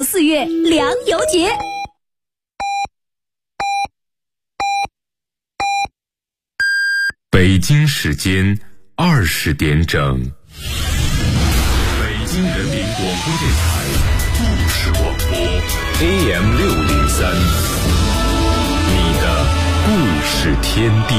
4月粮油节。 北京时间20点整，北京人民广播电台故事广播 AM603，你的故事天地。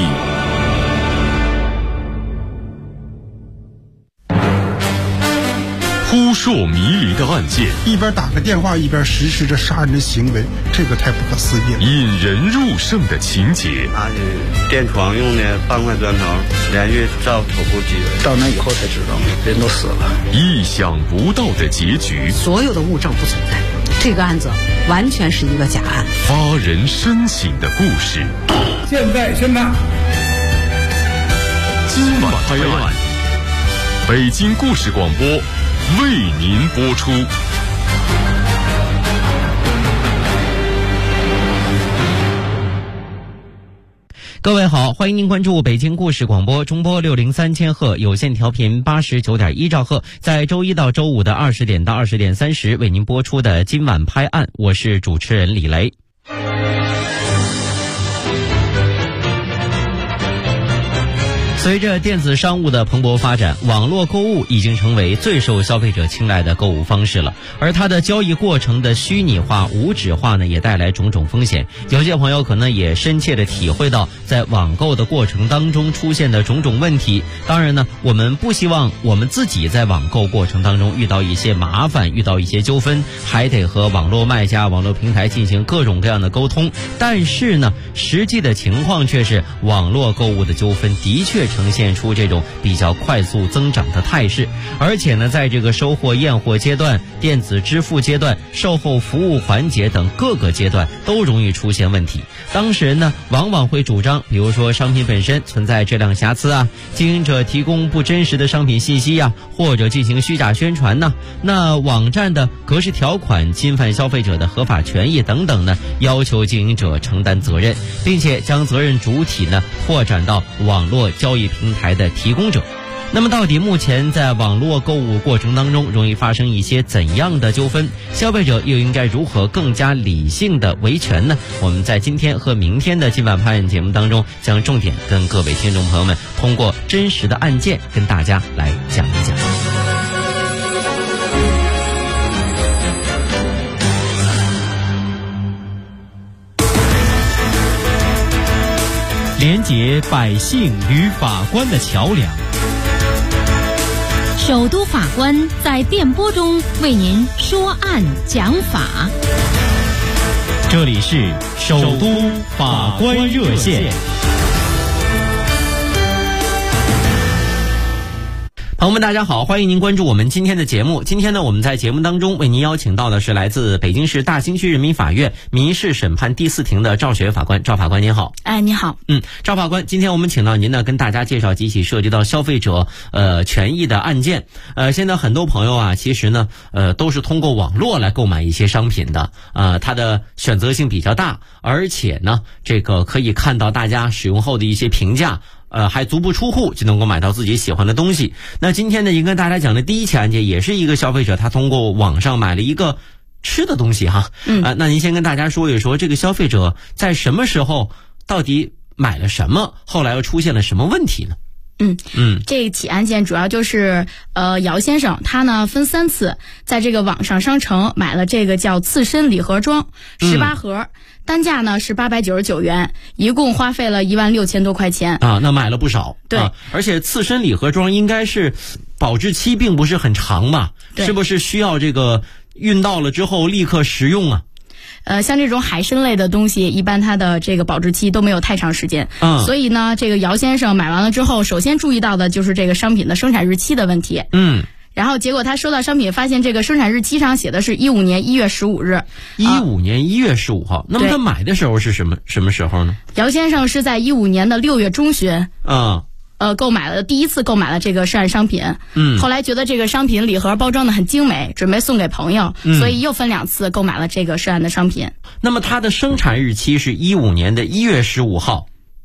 扑朔迷离的案件， 一边打个电话一边实施着杀人的行为，这个太不可思议了。 引人入胜的情节， 拿着电床用的半块砖头连续照头部击， 到那以后才知道人都死了。 意想不到的结局， 所有的物证不存在，这个案子完全是一个假案。 发人深省的故事， 现在宣判。 今晚拍案，北京故事广播为您播出。 各位好，欢迎您关注北京故事广播中波603千赫有线调频89.1兆赫，在周一到周五的20点到20点30为您播出的今晚拍案，我是主持人李雷。随着电子商务的蓬勃发展，网络购物已经成为最受消费者青睐的购物方式了。而它的交易过程的虚拟化、无纸化呢，也带来种种风险。有些朋友可能也深切地体会到，在网购的过程当中出现的种种问题。当然呢，我们不希望我们自己在网购过程当中遇到一些麻烦，遇到一些纠纷，还得和网络卖家、网络平台进行各种各样的沟通。但是呢，实际的情况却是，网络购物的纠纷的确呈现出这种比较快速增长的态势，而且呢，在这个收货验货阶段、电子支付阶段、售后服务环节等各个阶段都容易出现问题。当事人呢，往往会主张，比如说商品本身存在质量瑕疵啊，经营者提供不真实的商品信息啊，或者进行虚假宣传呢，那网站的格式条款侵犯消费者的合法权益等等呢，要求经营者承担责任，并且将责任主体呢扩展到网络交易平台的提供者。那么到底目前在网络购物过程当中容易发生一些怎样的纠纷，消费者又应该如何更加理性的维权呢？我们在今天和明天的今晚拍案节目当中，将重点跟各位听众朋友们通过真实的案件跟大家来讲一讲。 连结百姓与法官的桥梁， 首都法官在电波中为您说案讲法。 这里是首都法官热线。 朋友们大家好，欢迎您关注我们今天的节目。今天呢，我们在节目当中为您邀请到的是来自北京市大兴区人民法院民事审判第4庭的赵雪法官。赵法官您好。 你好。 赵法官，今天我们请到您呢，跟大家介绍几起涉及到消费者权益的案件。现在很多朋友啊，其实呢都是通过网络来购买一些商品的，它的选择性比较大，而且呢这个可以看到大家使用后的一些评价，还足不出户就能够买到自己喜欢的东西。那今天呢，应跟大家讲的第一起案件，也是一个消费者他通过网上买了一个吃的东西哈。那您先跟大家说一说，这个消费者在什么时候到底买了什么，后来又出现了什么问题呢？ 这起案件主要就是姚先生他呢分3次在这个网上商城买了这个叫刺身礼盒装18盒，单价呢是899元，一共花费了16000多块钱啊，那买了不少。 对， 而且刺身礼盒装应该是保质期并不是很长吧？是不是需要这个运到了之后立刻食用啊？ 像这种海参类的东西，一般它的这个保质期都没有太长时间。所以呢，这个姚先生买完了之后，首先注意到的就是这个商品的生产日期的问题。然后结果他收到商品，发现这个生产日期上写的是15年1月15日。 15年1月15号。那么他买的时候是什么时候呢？ 姚先生是在15年的6月中旬。第一次购买了这个涉案商品。后来觉得这个商品礼盒包装的很精美，准备送给朋友，所以又分2次购买了这个涉案的商品。 那么它的生产日期是15年的1月15号。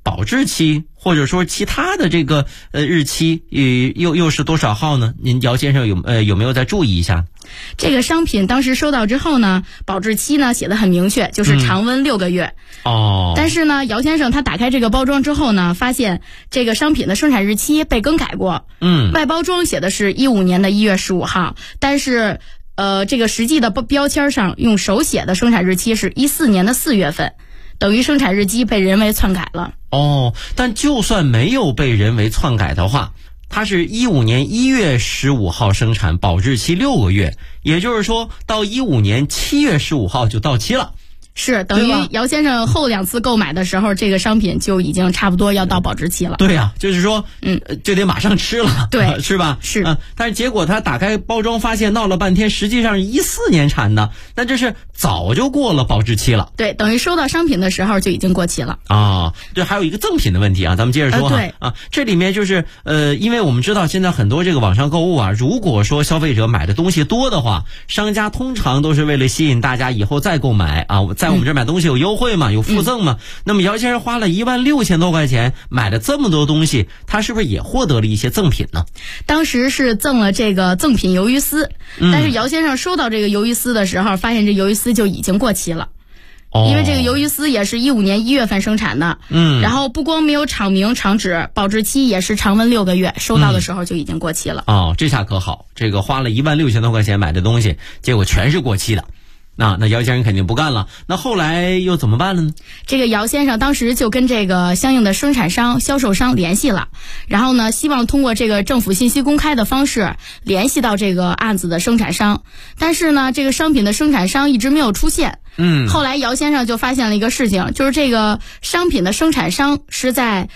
保质期或者说其他的这个日期又是多少号呢？您姚先生有没有再注意一下？ 这个商品当时收到之后呢，保质期呢写得很明确，就是常温6个月。但是呢，姚先生他打开这个包装之后呢，发现这个商品的生产日期被更改过。外包装写的是15年的1月15号，但是这个实际的标签上用手写的生产日期是14年的4月份，等于生产日期被人为篡改了。 但就算没有被人为篡改的话，它是15年1月15号生产，保质期6个月，也就是说到15年7月15号就到期了。 是等于姚先生后2次购买的时候，这个商品就已经差不多要到保质期了。 对呀，就是说就得马上吃了， 对， 是吧？ 是但是结果他打开包装发现闹了半天，实际上是14年产的，那这是早就过了保质期了。 对，等于收到商品的时候就已经过期了。 对，还有一个赠品的问题啊，咱们接着说这里面就是因为我们知道现在很多这个网上购物啊，如果说消费者买的东西多的话，商家通常都是为了吸引大家以后再购买啊，在我们这儿买东西有优惠嘛，有附赠嘛。那么姚先生花了16000多块钱买了这么多东西，他是不是也获得了一些赠品呢？ 当时是赠了这个赠品鱿鱼丝，但是姚先生收到这个鱿鱼丝的时候，发现这鱿鱼丝就已经过期了。因为这个鱿鱼丝也是15年1月份生产的，然后不光没有厂名厂址，保质期也是常温6个月，收到的时候就已经过期了。 这下可好，这个花了16000多块钱买的东西，结果全是过期的。那姚先生肯定不干了，那后来又怎么办了呢？ 这个姚先生当时就跟这个相应的生产商、销售商联系了，然后呢，希望通过这个政府信息公开的方式联系到这个案子的生产商，但是呢，这个商品的生产商一直没有出现。后来姚先生就发现了一个事情，就是这个商品的生产商是在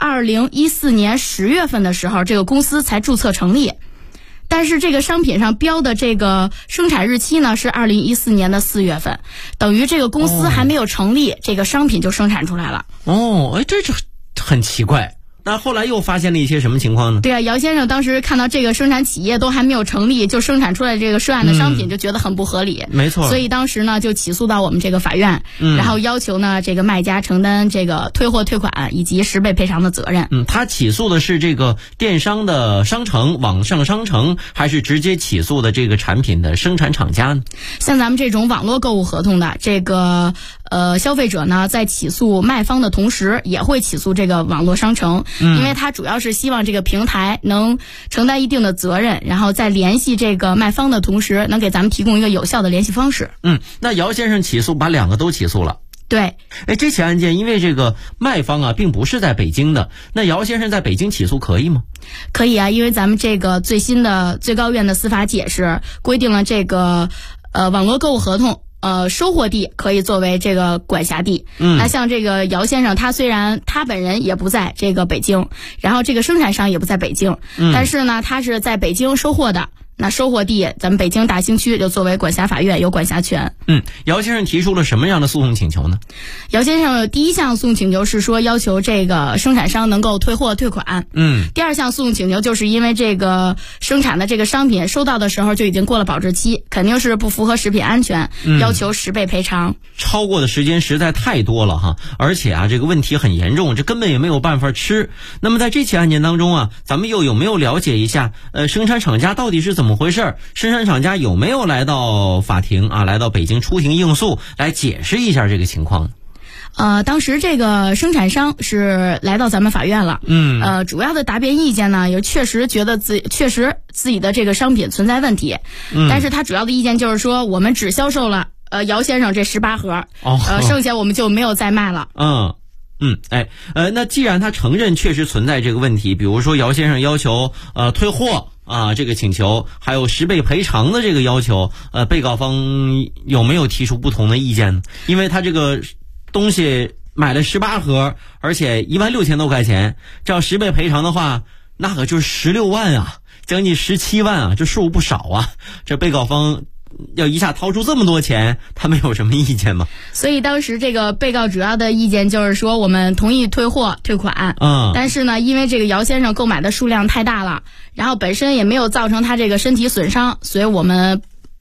2014年10月份的时候，这个公司才注册成立。但是这个商品上标的这个生产日期呢是2014年的4月份，等于这个公司还没有成立，这个商品就生产出来了。 这就很奇怪。那后来又发现了一些什么情况呢？ 对啊，姚先生当时看到这个生产企业都还没有成立，就生产出来这个涉案的商品，就觉得很不合理。 没错。 所以当时呢就起诉到我们这个法院，然后要求呢这个卖家承担这个退货退款以及10倍赔偿的责任。 他起诉的是这个电商的商城、网上商城，还是直接起诉的这个产品的生产厂家呢？ 像咱们这种网络购物合同的这个消费者呢，在起诉卖方的同时，也会起诉这个网络商城。因为他主要是希望这个平台能承担一定的责任，然后在联系这个卖方的同时，能给咱们提供一个有效的联系方式。 那姚先生起诉把2个都起诉了。 对。 这起案件因为这个卖方啊并不是在北京的，那姚先生在北京起诉可以吗？ 可以啊，因为咱们这个最新的最高院的司法解释规定了这个网络购物合同收货地可以作为这个管辖地。那像这个姚先生，他虽然他本人也不在这个北京，然后这个生产商也不在北京，但是呢，他是在北京收货的。那收货地咱们北京大兴区就作为管辖法院有管辖权。 姚先生提出了什么样的诉讼请求呢？ 姚先生第一项诉讼请求是说要求这个生产商能够退货退款。第二项诉讼请求就是因为这个生产的这个商品收到的时候就已经过了保质期，肯定是不符合食品安全，要求10倍赔偿。 超过的时间实在太多了哈，而且啊这个问题很严重，这根本也没有办法吃。那么在这起案件当中啊，咱们又有没有了解一下生产厂家到底是怎么回事？生产厂家有没有来到法庭啊，来到北京出庭应诉，来解释一下这个情况？ 当时这个生产商是来到咱们法院了。主要的答辩意见呢，也确实觉得自己的这个商品存在问题。但是他主要的意见就是说，我们只销售了姚先生这18盒，剩下我们就没有再卖了。 那既然他承认确实存在这个问题，比如说姚先生要求退货这个请求，还有10倍赔偿的这个要求，被告方有没有提出不同的意见呢？因为他这个东西买了18盒，而且16000多块钱，这要10倍赔偿的话，那可就是16万啊，将近17万啊，这数不少啊。这被告方要一下掏出这么多钱，他们有什么意见吗？ 所以当时这个被告主要的意见就是说，我们同意退货退款，但是呢，因为这个姚先生购买的数量太大了，然后本身也没有造成他这个身体损伤，所以我们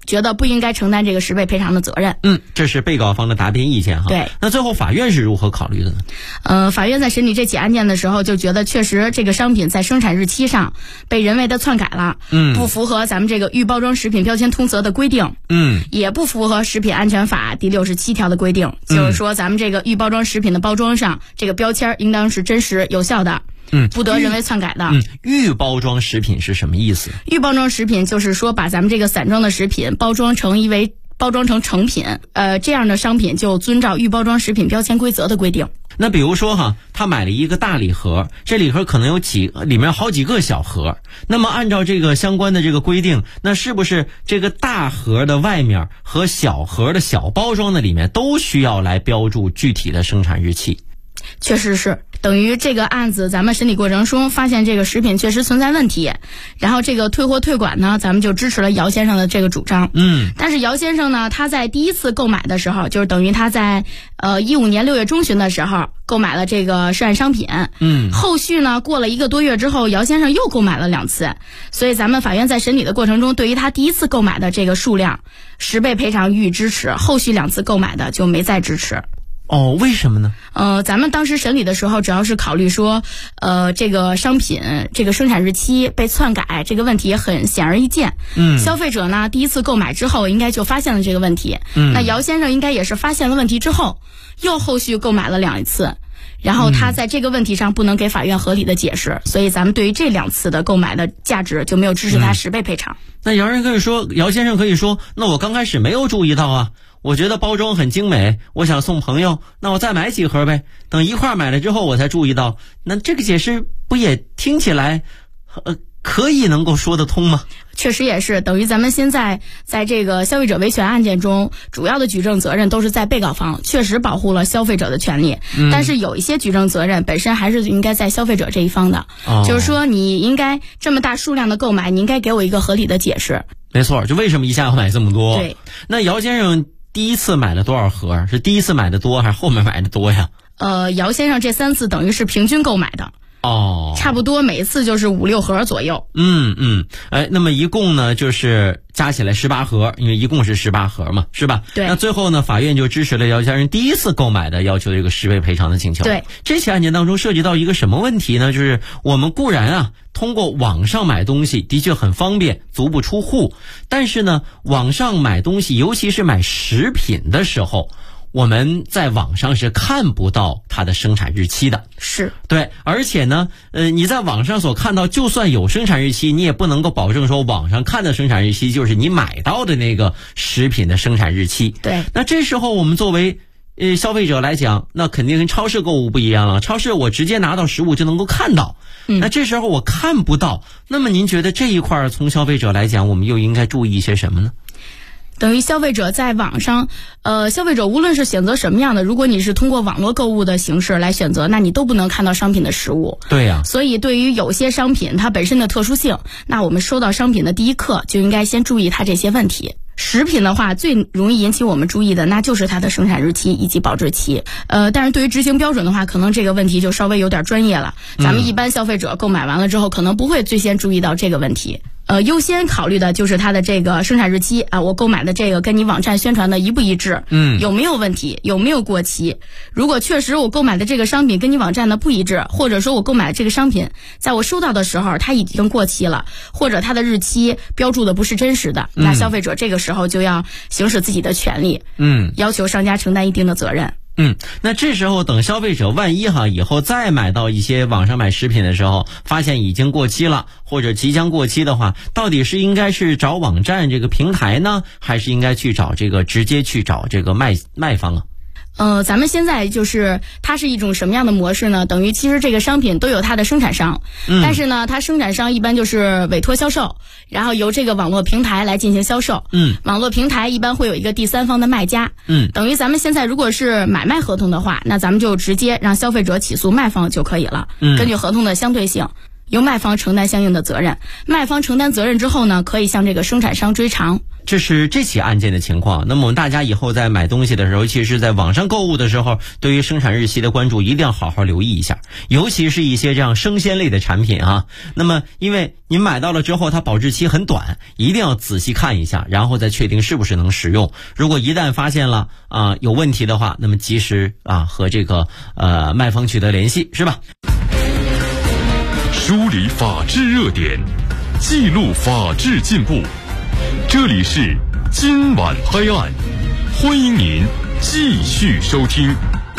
觉得不应该承担这个10倍赔偿的责任。 这是被告方的答辩意见哈。 对， 那最后法院是如何考虑的呢？ 法院在审理这起案件的时候就觉得，确实这个商品在生产日期上被人为的篡改了，不符合咱们这个预包装食品标签通则的规定，也不符合食品安全法第67条的规定，就是说咱们这个预包装食品的包装上这个标签应当是真实有效的。不得人为篡改的。 预包装食品是什么意思？ 预包装食品就是说把咱们这个散装的食品包装成成品，这样的商品就遵照预包装食品标签规则的规定。 那比如说哈，他买了一个大礼盒，这礼盒可能有里面好几个小盒，那么按照这个相关的这个规定，那是不是这个大盒的外面和小盒的小包装的里面都需要来标注具体的生产日期？ 确实是，等于这个案子咱们审理过程中发现这个食品确实存在问题，然后这个退货退款呢，咱们就支持了姚先生的这个主张。但是姚先生呢，他在第一次购买的时候，就是等于他在15年6月中旬的时候购买了这个涉案商品。后续呢，过了1个多月之后，姚先生又购买了2次，所以咱们法院在审理的过程中，对于他第一次购买的这个数量10倍赔偿予以支持，后续2次购买的就没再支持。 为什么呢？ 咱们当时审理的时候，主要是考虑说，这个商品这个生产日期被篡改这个问题也很显而易见。消费者呢第一次购买之后，应该就发现了这个问题。那姚先生应该也是发现了问题之后，又后续购买了2次。然后他在这个问题上不能给法院合理的解释，所以咱们对于这2次的购买的价值就没有支持他10倍赔偿。 那姚先生可以说，那我刚开始没有注意到啊，我觉得包装很精美，我想送朋友，那我再买几盒呗，等一块买了之后我才注意到，那这个解释不也听起来可以能够说得通吗？ 确实也是，等于咱们现在在这个消费者维权案件中，主要的举证责任都是在被告方，确实保护了消费者的权利。但是有一些举证责任本身还是应该在消费者这一方的。就是说你应该这么大数量的购买，你应该给我一个合理的解释。 没错，就为什么一下要买这么多？ 对。 那姚先生第一次买了多少盒？是第一次买的多还是后面买的多呀？ 姚先生这3次等于是平均购买的。差不多每次就是5、6盒左右。 那么一共呢就是加起来18盒，因为一共是18盒嘛，是吧？ 对。 那最后呢，法院就支持了姚先生第一次购买的要求的这个10倍赔偿的请求。 对。 这起案件当中涉及到一个什么问题呢？就是我们固然通过网上买东西的确很方便，足不出户，但是呢，网上买东西，尤其是买食品的时候，我们在网上是看不到它的生产日期的。 是。 对，而且呢，你在网上所看到，就算有生产日期，你也不能够保证说网上看的生产日期就是你买到的那个食品的生产日期。 对。 那这时候我们作为消费者来讲，那肯定跟超市购物不一样了。超市我直接拿到食物就能够看到，那这时候我看不到，那么您觉得这一块从消费者来讲，我们又应该注意一些什么呢？ 等于消费者在网上，消费者无论是选择什么样的，如果你是通过网络购物的形式来选择，那你都不能看到商品的实物。 对呀。 所以对于有些商品它本身的特殊性，那我们收到商品的第一刻就应该先注意它这些问题。食品的话，最容易引起我们注意的那就是它的生产日期以及保质期。但是对于执行标准的话，可能这个问题就稍微有点专业了。咱们一般消费者购买完了之后，可能不会最先注意到这个问题。优先考虑的就是它的这个生产日期啊，我购买的这个跟你网站宣传的一不一致，有没有问题，有没有过期？如果确实我购买的这个商品跟你网站的不一致，或者说我购买的这个商品在我收到的时候它已经过期了，或者它的日期标注的不是真实的，那消费者这个时候就要行使自己的权利，要求商家承担一定的责任。 那这时候等消费者万一以后再买到一些网上买食品的时候，发现已经过期了或者即将过期的话，到底是应该是找网站这个平台呢，还是应该去找直接去找这个卖方啊？ 咱们现在就是它是一种什么样的模式呢？等于其实这个商品都有它的生产商，但是呢，它生产商一般就是委托销售，然后由这个网络平台来进行销售。网络平台一般会有一个第三方的卖家。等于咱们现在如果是买卖合同的话，那咱们就直接让消费者起诉卖方就可以了。根据合同的相对性。 由卖方承担相应的责任。卖方承担责任之后呢，可以向这个生产商追偿。 这是这起案件的情况。那么我们大家以后在买东西的时候，尤其是在网上购物的时候，对于生产日期的关注一定要好好留意一下，尤其是一些这样生鲜类的产品啊。那么因为您买到了之后它保质期很短，一定要仔细看一下，然后再确定是不是能使用。如果一旦发现了有问题的话，那么及时和这个卖方取得联系，是吧？ 梳理法治热点，记录法治进步。这里是今晚拍案，欢迎您继续收听。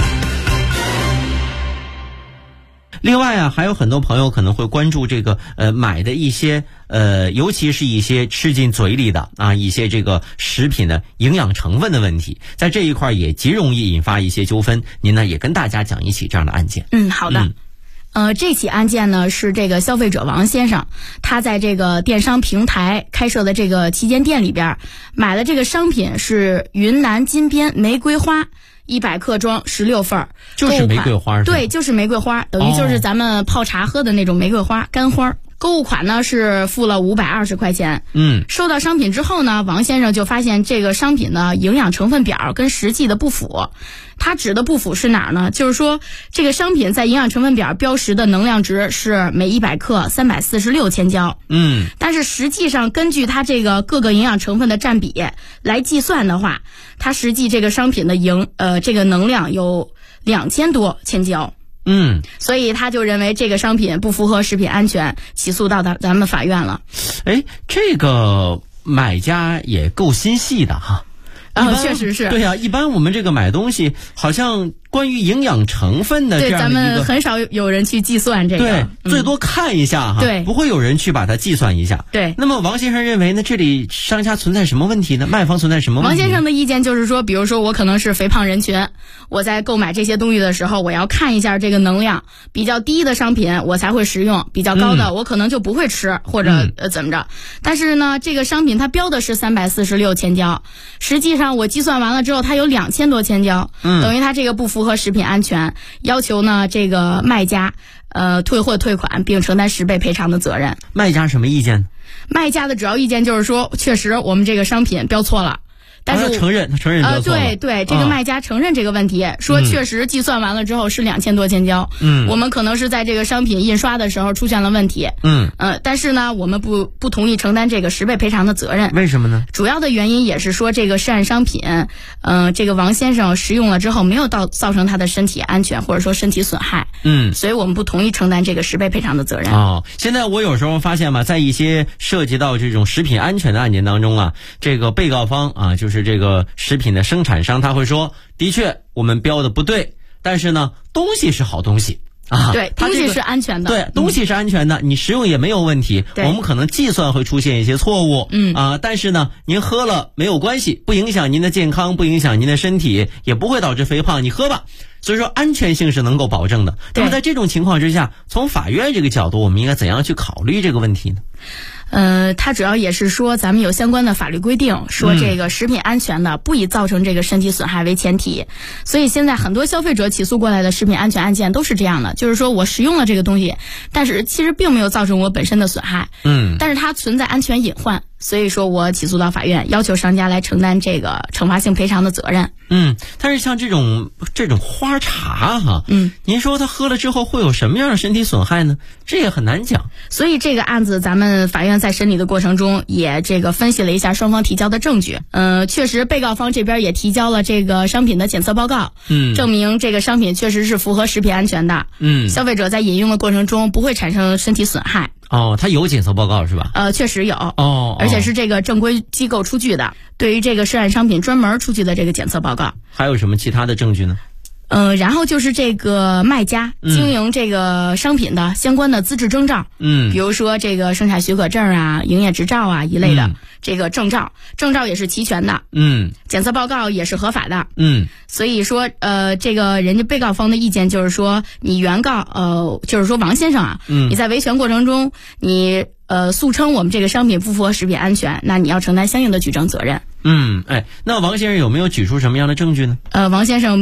另外还有很多朋友可能会关注这个买的一些尤其是一些吃进嘴里的一些这个食品的营养成分的问题，在这一块也极容易引发一些纠纷。您呢也跟大家讲一起这样的案件。 好的。这起案件呢是这个消费者王先生，他在这个电商平台开设的这个旗舰店里边买了这个商品是云南金边玫瑰花100克装16份， 就是玫瑰花。 对，就是玫瑰花，等于就是咱们泡茶喝的那种玫瑰花干花。购物款呢是付了520块钱。收到商品之后呢，王先生就发现这个商品的营养成分表跟实际的不符。他指的不符是哪儿呢？就是说这个商品在营养成分表标识的能量值是每100克346千焦。但是实际上根据它这个各个营养成分的占比来计算的话，它实际这个商品的这个能量有2000多千焦。所以他就认为这个商品不符合食品安全，起诉到咱们法院了。 这个买家也够心细的哈。 确实是。 对一般我们这个买东西好像关于营养成分的这样的一个， 对，咱们很少有人去计算这个。 对，最多看一下哈。 对， 不会有人去把它计算一下。 对。 那么王先生认为呢，这里商家存在什么问题呢？卖方存在什么问题？ 王先生的意见就是说，比如说我可能是肥胖人群，我在购买这些东西的时候，我要看一下这个能量比较低的商品我才会食用，比较高的我可能就不会吃，或者怎么着。但是呢，这个商品它标的是346千焦，实际上我计算完了之后它有2000多千焦，等于它这个不符合食品安全，要求呢这个卖家退货退款并承担10倍赔偿的责任。 卖家什么意见？卖家的主要意见就是说，确实我们这个商品标错了。但是他承认标错了。 对，这个卖家承认这个问题，说确实计算完了之后是2000多千焦。我们可能是在这个商品印刷的时候出现了问题。但是呢，我们不同意承担这个10倍赔偿的责任。 为什么呢？ 主要的原因也是说这个涉案商品，这个王先生食用了之后没有造成他的身体安全或者说身体损害。所以我们不同意承担这个10倍赔偿的责任。 现在我有时候发现嘛，在一些涉及到这种食品安全的案件当中这个被告方就是这个食品的生产商，他会说，的确我们标的不对，但是呢，东西是好东西。 对，东西是安全的。 对，东西是安全的，你食用也没有问题。我们可能计算会出现一些错误。但是呢，您喝了没有关系，不影响您的健康，不影响您的身体，也不会导致肥胖，你喝吧。所以说安全性是能够保证的。那么在这种情况之下，从法院这个角度，我们应该怎样去考虑这个问题呢？ 它主要也是说咱们有相关的法律规定，说这个食品安全的不以造成这个身体损害为前提。所以现在很多消费者起诉过来的食品安全案件都是这样的，就是说我食用了这个东西，但是其实并没有造成我本身的损害。但是它存在安全隐患，所以说我起诉到法院，要求商家来承担这个惩罚性赔偿的责任。 但是像这种花茶您说他喝了之后会有什么样的身体损害呢？这也很难讲。 所以这个案子咱们法院在审理的过程中也这个分析了一下双方提交的证据。确实被告方这边也提交了这个商品的检测报告，证明这个商品确实是符合食品安全的。消费者在饮用的过程中不会产生身体损害。 他有检测报告是吧？ 确实有。而且是这个正规机构出具的，对于这个涉案商品专门出具的这个检测报告。 还有什么其他的证据呢？ 然后就是这个卖家经营这个商品的相关的资质证照，比如说这个生产许可证营业执照一类的这个证照也是齐全的，检测报告也是合法的，所以说这个人家被告方的意见就是说，你原告就是说王先生你在维权过程中你诉称我们这个商品不符合食品安全，那你要承担相应的举证责任。 那王先生有没有举出什么样的证据呢？ 王先生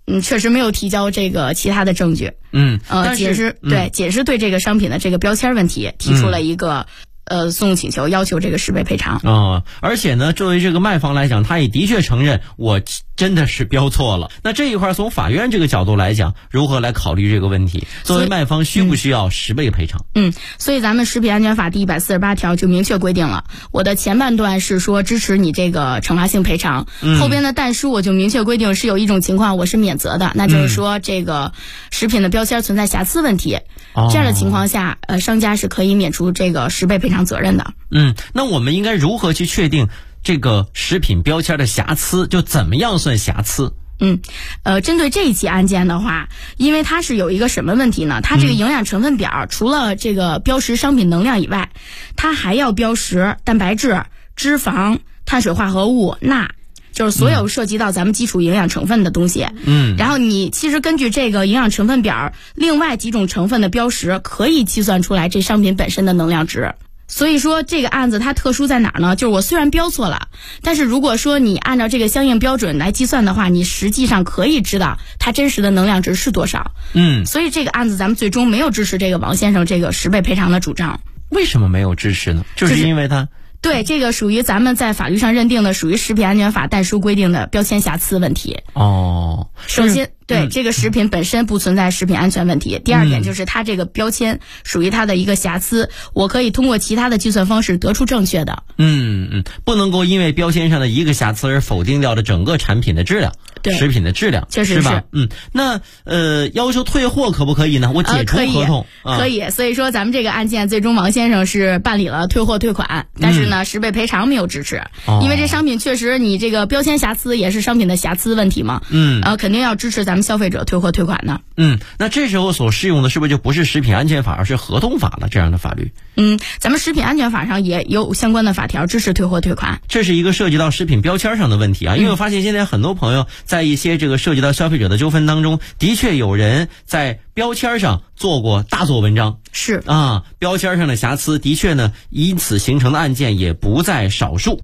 确实没有提交这个其他的证据。仅是对这个商品的这个标签问题提出了一个诉讼请求，要求这个10倍赔偿。 而且呢，作为这个卖方来讲，他也的确承认我真的是标错了。那这一块从法院这个角度来讲，如何来考虑这个问题？作为卖方需不需要10倍赔偿？ 所以咱们食品安全法第148条就明确规定了，我的前半段是说支持你这个惩罚性赔偿，后边的但书我就明确规定是有一种情况我是免责的，那就是说这个食品的标签存在瑕疵问题，这样的情况下，商家是可以免除这个10倍赔偿责任的。 那我们应该如何去确定这个食品标签的瑕疵？就怎么样算瑕疵？ 针对这一起案件的话，因为它是有一个什么问题呢？它这个营养成分表除了这个标识商品能量以外，它还要标识蛋白质、脂肪、碳水化合物、钠，就是所有涉及到咱们基础营养成分的东西。然后你其实根据这个营养成分表，另外几种成分的标识，可以计算出来这商品本身的能量值。所以说这个案子它特殊在哪儿呢？就是我虽然标错了，但是如果说你按照这个相应标准来计算的话，你实际上可以知道它真实的能量值是多少。所以这个案子咱们最终没有支持这个王先生这个10倍赔偿的主张。 为什么没有支持呢？就是因为他对，这个属于咱们在法律上认定的属于食品安全法但书规定的标签瑕疵问题。首先对，这个食品本身不存在食品安全问题。第二点就是它这个标签属于它的一个瑕疵，我可以通过其他的计算方式得出正确的。 不能够因为标签上的一个瑕疵而否定掉了整个产品的质量，食品的质量， 确实是吧？那要求退货可不可以呢？我解除合同， 可以。所以说咱们这个案件最终王先生是办理了退货退款，但是呢10倍赔偿没有支持，因为这商品确实你这个标签瑕疵也是商品的瑕疵问题嘛。肯定要支持咱们消费者退货退款的。 那这时候所适用的是不是就不是食品安全法，而是合同法了？这样的法律？ 咱们食品安全法上也有相关的法条支持退货退款。 这是一个涉及到食品标签上的问题啊，因为我发现现在很多朋友在一些这个涉及到消费者的纠纷当中，的确有人在标签上大做文章。 是啊，标签上的瑕疵的确呢，因此形成的案件也不在少数。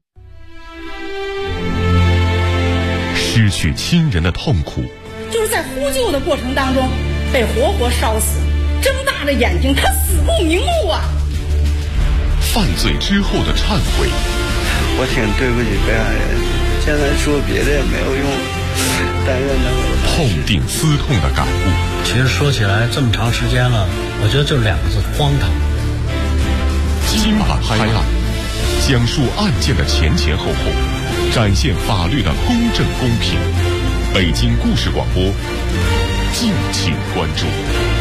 失去亲人的痛苦， 就是在呼救的过程当中被活活烧死，睁大着眼睛，他死不瞑目啊！ 犯罪之后的忏悔， 我挺对不起被害人，现在说别的也没有用，但愿能够痛定思痛的感悟。 其实说起来这么长时间了，我觉得就2个字：荒唐。 今晚拍案，讲述案件的前前后后，展现法律的公正公平。北京故事广播，敬请关注。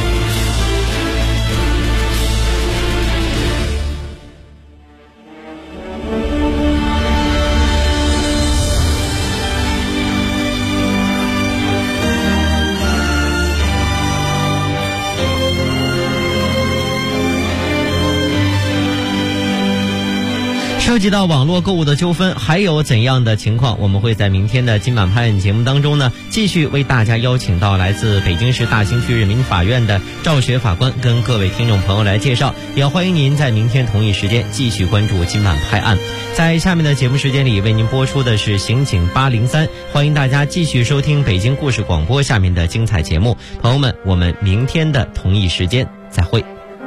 涉及到网络购物的纠纷还有怎样的情况，我们会在明天的今晚拍案节目当中呢，继续为大家邀请到来自北京市大兴区人民法院的赵学法官跟各位听众朋友来介绍，也欢迎您在明天同一时间继续关注今晚拍案。在下面的节目时间里为您播出的是刑警803，欢迎大家继续收听北京故事广播下面的精彩节目。朋友们，我们明天的同一时间再会。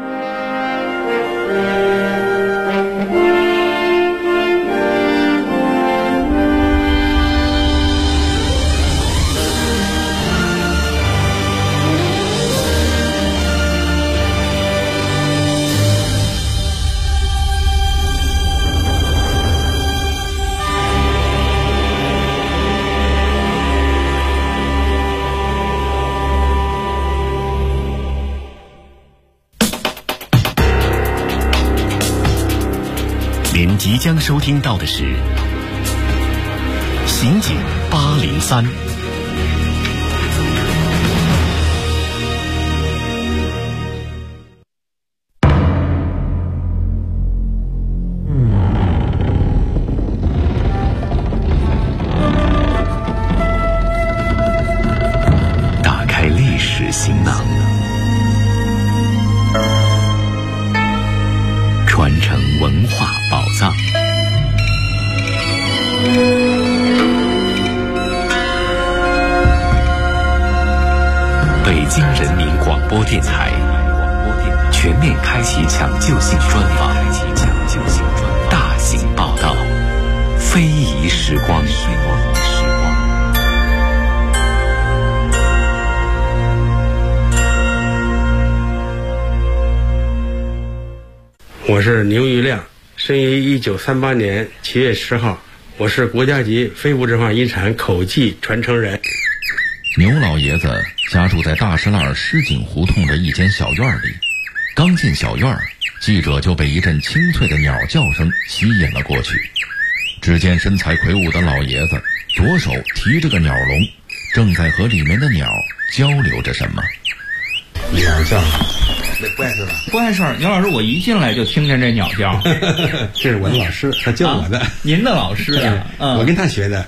您即将收听到的是刑警803。打开历史行囊，传承文化宝藏。 北京人民广播电台全面开启抢救性专访，大型报道，非遗时光。 我是牛玉亮，生于1938年7月10号，我是国家级非物质文化遗产口技传承人。 牛老爷子家住在大石栏石井胡同的一间小院里，刚进小院，记者就被一阵清脆的鸟叫声吸引了过去。只见身材魁梧的老爷子左手提着个鸟笼，正在和里面的鸟交流着什么。 鸟叫， 不碍事吧？不碍事儿。牛老师，我一进来就听见这鸟叫。 这是我的老师，他教我的。 您的老师啊？ 我跟他学的。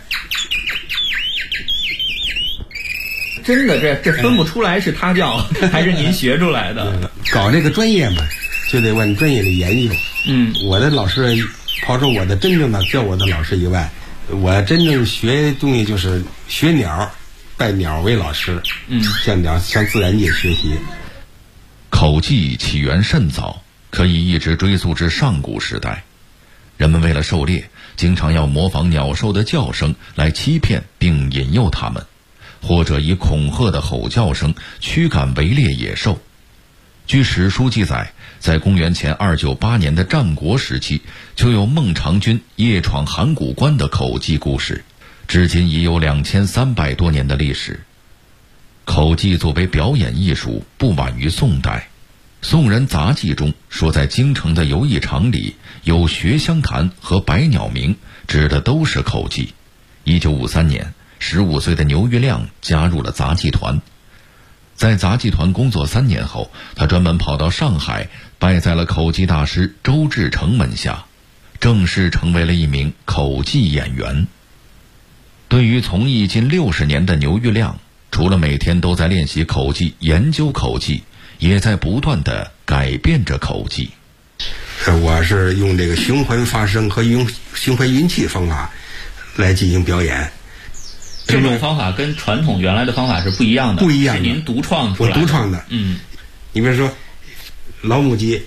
真的，这分不出来是他教还是您学出来的。 搞这个专业嘛，就得往专业的研究。我的老师，抛出我的真正的教我的老师以外，我真正学东西就是学鸟，拜鸟为老师。向自然界学习。 口技起源甚早，可以一直追溯至上古时代。人们为了狩猎，经常要模仿鸟兽的叫声来欺骗并引诱它们，或者以恐吓的吼叫声驱赶围猎野兽。据史书记载，在公元前298年的战国时期，就有孟尝君夜闯函谷关的口技故事，至今已有2300多年的历史。口技作为表演艺术，不晚于宋代。宋人杂记中说，在京城的游艺场里有学香坛和百鸟鸣，指的都是口技。1953年，15岁的牛玉亮加入了杂技团。在杂技团工作3年后，他专门跑到上海，拜在了口技大师周志成门下，正式成为了一名口技演员。对于从艺近60年的牛玉亮，除了每天都在练习口技、研究口技，也在不断地改变着口技。 我是用这个循环发声和用循环运气方法来进行表演。 这种方法跟传统原来的方法是不一样的，是您独创出来的。 我独创的。你比如说老母鸡，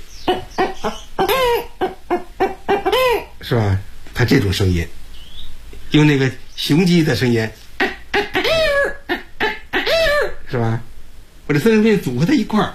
是吧？它这种声音，用那个雄鸡的声音，是吧？我这3种声音组合在一块儿，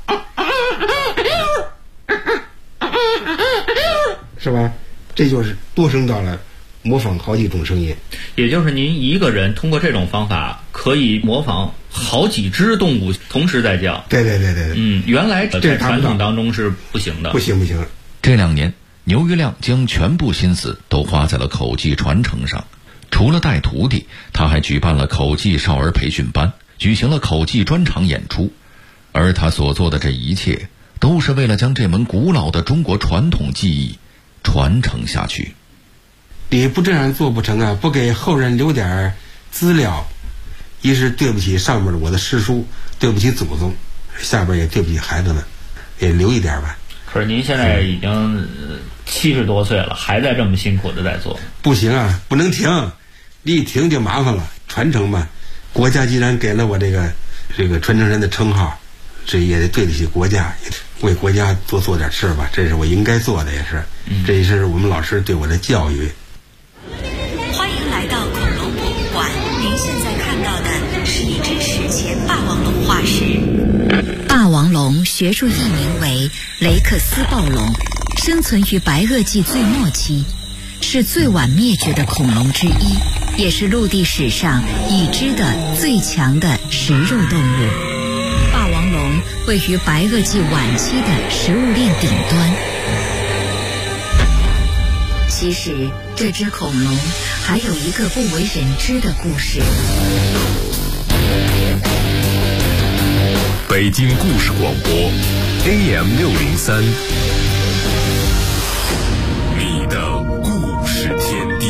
是吧？这就是多声道了，模仿好几种声音。 也就是您一个人通过这种方法可以模仿好几只动物同时在叫。 对。 原来在传统当中是不行的。 不行。 这2年，牛玉亮将全部心思都花在了口技传承上。除了带徒弟，他还举办了口技少儿培训班，举行了口技专场演出。而他所做的这一切，都是为了将这门古老的中国传统技艺传承下去。 你不这样做不成啊！不给后人留点资料，一是对不起上面的我的师叔，对不起祖宗，下边也对不起孩子们，也留一点吧。 可是您现在已经70多岁了，还在这么辛苦的在做。 不行啊，不能停，你一停就麻烦了。传承嘛，国家既然给了我这个传承人的称号，这也得对得起国家，为国家多做点事吧，这是我应该做的，也是，这也是我们老师对我的教育。 欢迎来到恐龙博物馆，您现在看到的是一只史前霸王龙化石。霸王龙学术译名为雷克斯暴龙，生存于白垩纪最末期，是最晚灭绝的恐龙之一，也是陆地史上已知的最强的食肉动物。霸王龙位于白垩纪晚期的食物链顶端。其实这只恐龙还有一个不为人知的故事。 北京故事广播 AM603， 你的故事天地。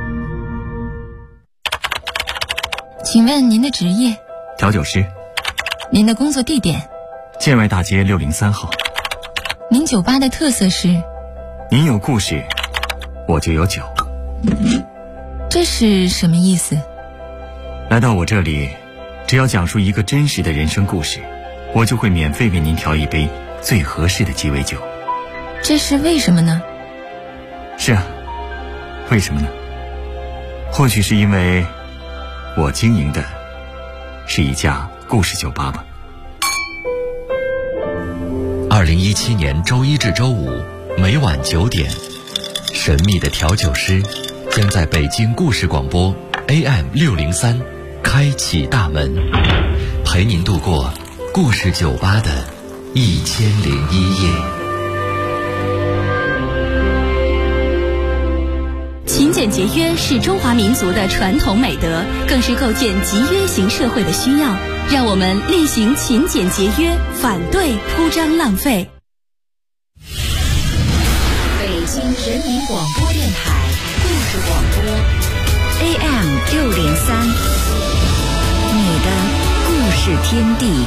请问您的职业？ 调酒师。 您的工作地点？ 建外大街603号。 您酒吧的特色是？ 您有故事，我就有酒。 这是什么意思？ 来到我这里， 只要讲述一个真实的人生故事，我就会免费为您调一杯最合适的鸡尾酒。 这是为什么呢？ 是啊，为什么呢？或许是因为我经营的是一家故事酒吧吧。 2017年周一至周五每晚9点，神秘的调酒师将在北京故事广播 AM603 开启大门，陪您度过故事酒吧的1001夜。 勤俭节约是中华民族的传统美德，更是构建集约型社会的需要。让我们厉行勤俭节约，反对铺张浪费。 北京人民广播电台故事广播 AM603，你的故事天地。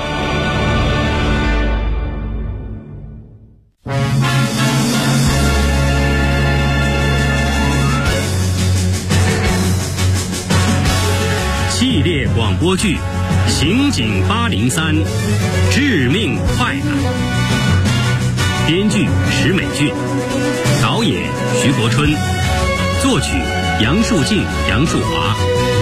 系列广播剧《刑警803》，致命快感。编剧石美俊，导演徐国春，作曲杨树静、杨树华。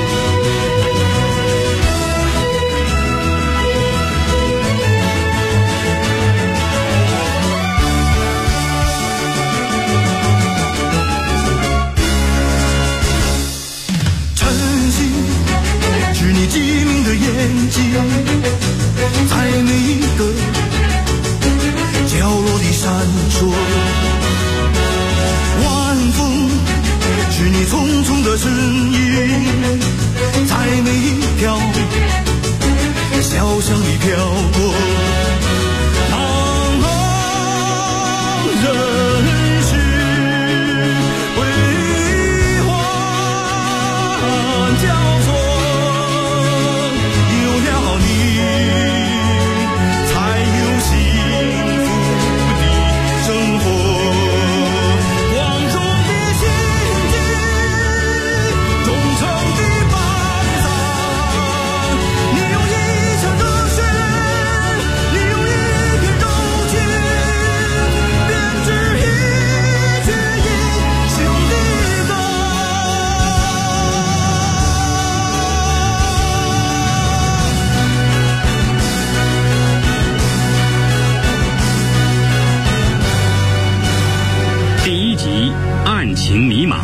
机灵的眼睛，在每一个角落里闪烁。晚风是你匆匆的身影，在每一条小巷里飘过。茫茫人世辉煌交错。 案情迷茫。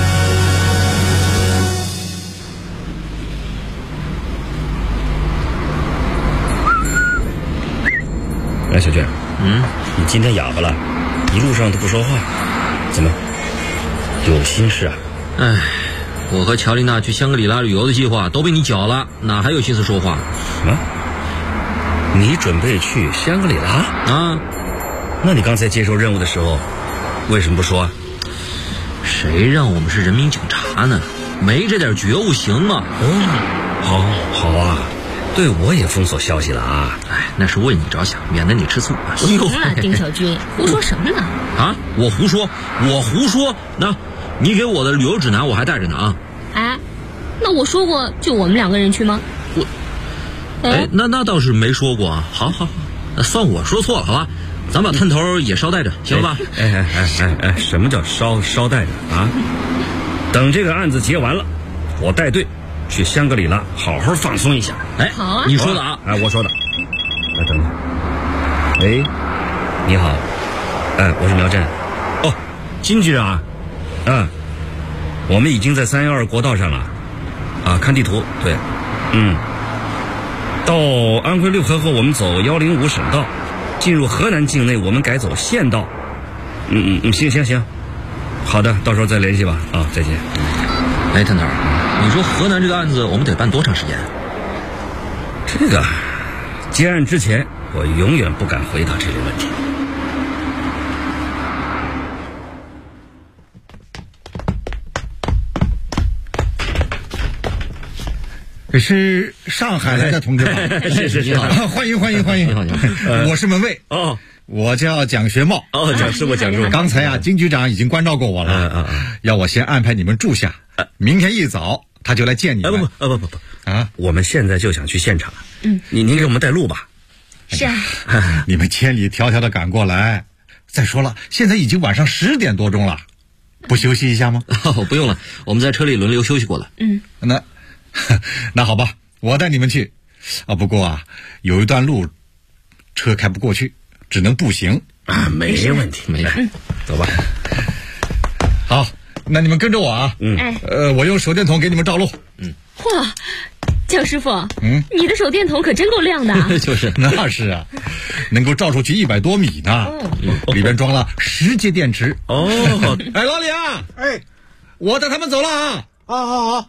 哎，小娟，你今天哑巴了，一路上都不说话，怎么有心事啊？ 哎，我和乔丽娜去香格里拉旅游的计划都被你搅了，哪还有心思说话？ 什么？你准备去香格里拉啊？ 那你刚才接受任务的时候为什么不说啊？ 谁让我们是人民警察呢？没这点觉悟行吗？ 好啊，对我也封锁消息了啊！ 哎，那是为你着想，免得你吃醋。 行了，丁小军，胡说什么呢？ 啊，我胡说？那，你给我的旅游指南我还带着呢啊！ 哎，那我说过就我们2个人去吗？ 那倒是没说过啊。好，那算我说错了，好吧？咱把探头也捎带着，行吧？ 哎，什么叫捎带着啊？等这个案子结完了，我带队去香格里拉好好放松一下。 哎， 好啊， 你说的啊？ 哎，我说的。来，等等。喂，你好，哎，我是苗震。哦，金局长。我们已经在312国道上了。啊，看地图，对，到安徽六合后我们走105省道。进入河南境内，我们改走县道。行，好的，到时候再联系吧。啊，再见。 哎，探头，你说河南这个案子我们得办多长时间？ 这个结案之前，我永远不敢回答这类问题。 是上海来的同志吧？ 是， 欢迎！你好，我是门卫哦， 我叫蒋学茂哦，蒋师傅讲住。 刚才金局长已经关照过我了，要我先安排你们住下，明天一早他就来见你们。 不， 我们现在就想去现场。您给我们带路吧。 是啊。 你们千里迢迢的赶过来，再说了，现在已经晚上10点多钟了，不休息一下吗？ 不用了，我们在车里轮流休息过了。 那好吧，我带你们去。不过有一段路车开不过去，只能步行。 没问题，没事。走吧。 好，那你们跟着我啊。我用手电筒给你们照路。 嚯，蒋师傅，你的手电筒可真够亮的。 就是，那是啊，能够照出去100多米呢。里边装了10节电池。哎，老李啊，我带他们走了啊。好。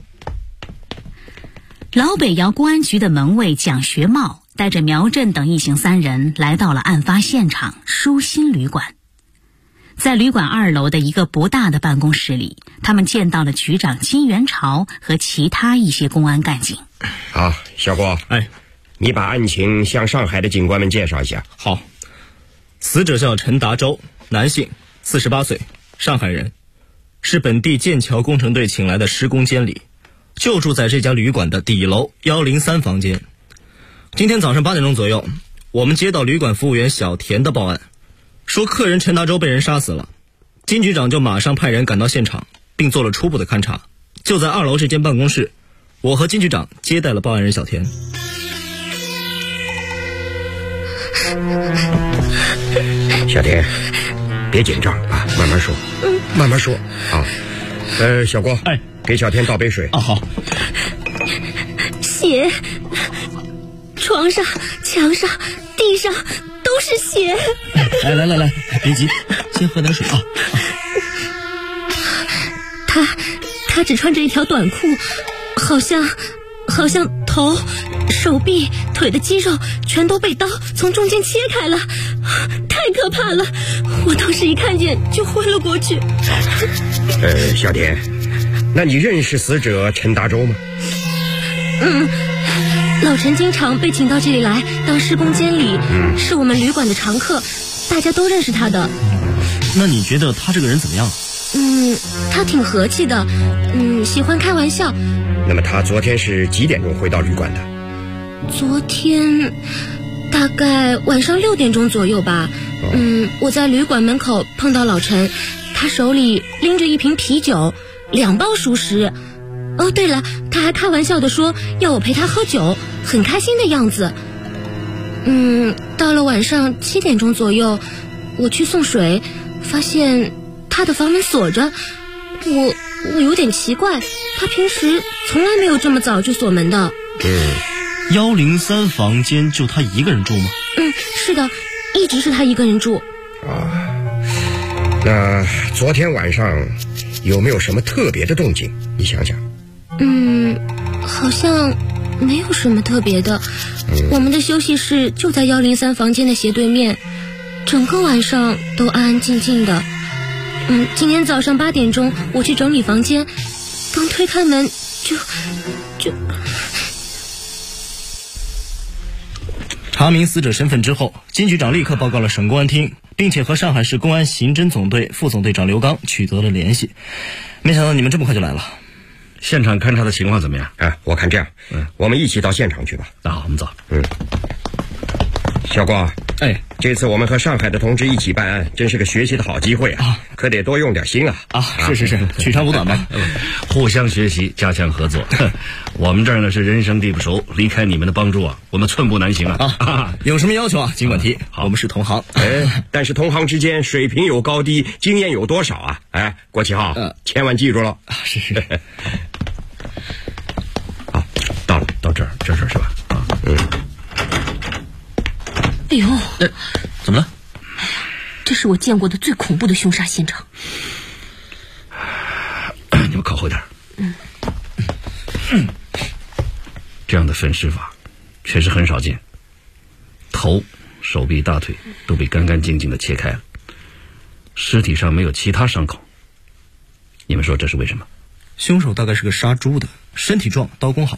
老北窑公安局的门卫蒋学茂带着苗振等一行3人来到了案发现场舒心旅馆。在旅馆2楼的一个不大的办公室里，他们见到了局长金元朝和其他一些公安干警。 好，小郭，你把案情向上海的警官们介绍一下。 好，死者叫陈达洲，男性，48岁，上海人，是本地剑桥工程队请来的施工监理，就住在这家旅馆的底楼103房间。今天早上8点钟左右，我们接到旅馆服务员小田的报案，说客人陈达洲被人杀死了。金局长就马上派人赶到现场，并做了初步的勘查。就在2楼这间办公室，我和金局长接待了报案人小田。 小田，别紧张啊，慢慢说，慢慢说啊。小郭，给小田倒杯水。 好。 血，床上、墙上、地上都是血。 来，别急，先喝点水啊。 他只穿着一条短裤，好像头、手臂、腿的肌肉全都被刀从中间切开了，太可怕了！我当时一看见就昏了过去。 小田，那你认识死者陈达洲吗？ 老陈经常被请到这里来当施工监理，是我们旅馆的常客，大家都认识他的。 那你觉得他这个人怎么样？ 他挺和气的，喜欢开玩笑。 那么他昨天是几点钟回到旅馆的？ 昨天大概晚上6点钟左右吧。我在旅馆门口碰到老陈，他手里拎着一瓶啤酒，2包熟食。对了，他还开玩笑地说要我陪他喝酒，很开心的样子。到了晚上7点钟左右，我去送水，发现他的房门锁着。我有点奇怪，他平时从来没有这么早就锁门的。 103房间就他一个人住吗？ 是的，一直是他一个人住。 那昨天晚上有没有什么特别的动静？你想想。 好像没有什么特别的。我们的休息室就在103房间的斜对面，整个晚上都安安静静的。今天早上8点钟我去整理房间，刚推开门就查明死者身份之后，金局长立刻报告了省公安厅，并且和上海市公安刑侦总队副总队长刘刚取得了联系。没想到你们这么快就来了。 现场勘查的情况怎么样？ 我看这样，我们一起到现场去吧。 那好，我们走。 小郭，这次我们和上海的同志一起办案，真是个学习的好机会啊！可得多用点心啊！ 是，取长补短吧。 互相学习，加强合作。我们这儿呢是人生地不熟，离开你们的帮助我们寸步难行啊！ 有什么要求尽管提，好，我们是同行。 但是同行之间水平有高低，经验有多少啊？郭启浩，千万记住了。 是。 好，到这儿是吧？ 哎呦， 怎么了？ 这是我见过的最恐怖的凶杀现场。 你们靠后点。这样的分尸法确实很少见，头、手臂、大腿都被干干净净的切开了，尸体上没有其他伤口。你们说这是为什么？ 凶手大概是个杀猪的，身体壮，刀工好。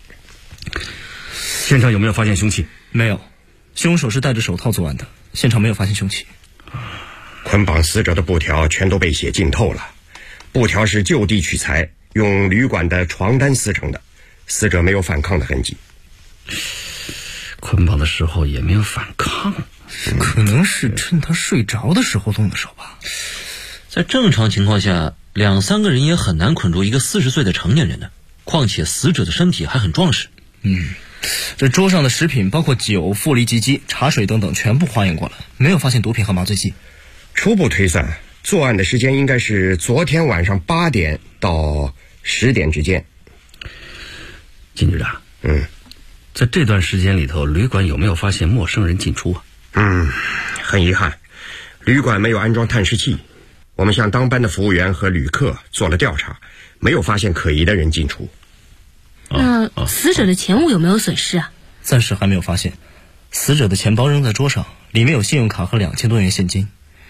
现场有没有发现凶器？ 没有，凶手是戴着手套作案的，现场没有发现凶器。 捆绑死者的布条全都被血浸透了，布条是就地取材，用旅馆的床单撕成的， 死者没有反抗的痕迹。 捆绑的时候也没有反抗， 可能是趁他睡着的时候动的手吧。 在正常情况下，2-3个人也很难捆住一个40岁的成年人的，况且死者的身体还很壮实。 这桌上的食品包括酒、负离吉基、茶水等等全部化验过了，没有发现毒品和麻醉剂。 初步推算，作案的时间应该是昨天晚上8点到10点之间。 金局长，在这段时间里头，旅馆有没有发现陌生人进出啊？ 很遗憾，旅馆没有安装探视器。我们向当班的服务员和旅客做了调查，没有发现可疑的人进出。 那死者的钱物有没有损失啊？ 暂时还没有发现。死者的钱包扔在桌上，里面有信用卡和2000多元现金。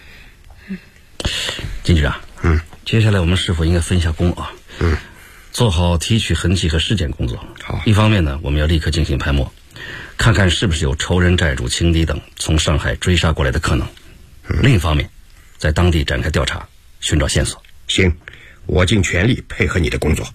金局长，接下来我们是否应该分下工啊？做好提取痕迹和尸检工作。 好， 一方面呢，我们要立刻进行排摸，看看是不是有仇人、债主、情敌等从上海追杀过来的可能。另一方面，在当地展开调查，寻找线索。 行，我尽全力配合你的工作。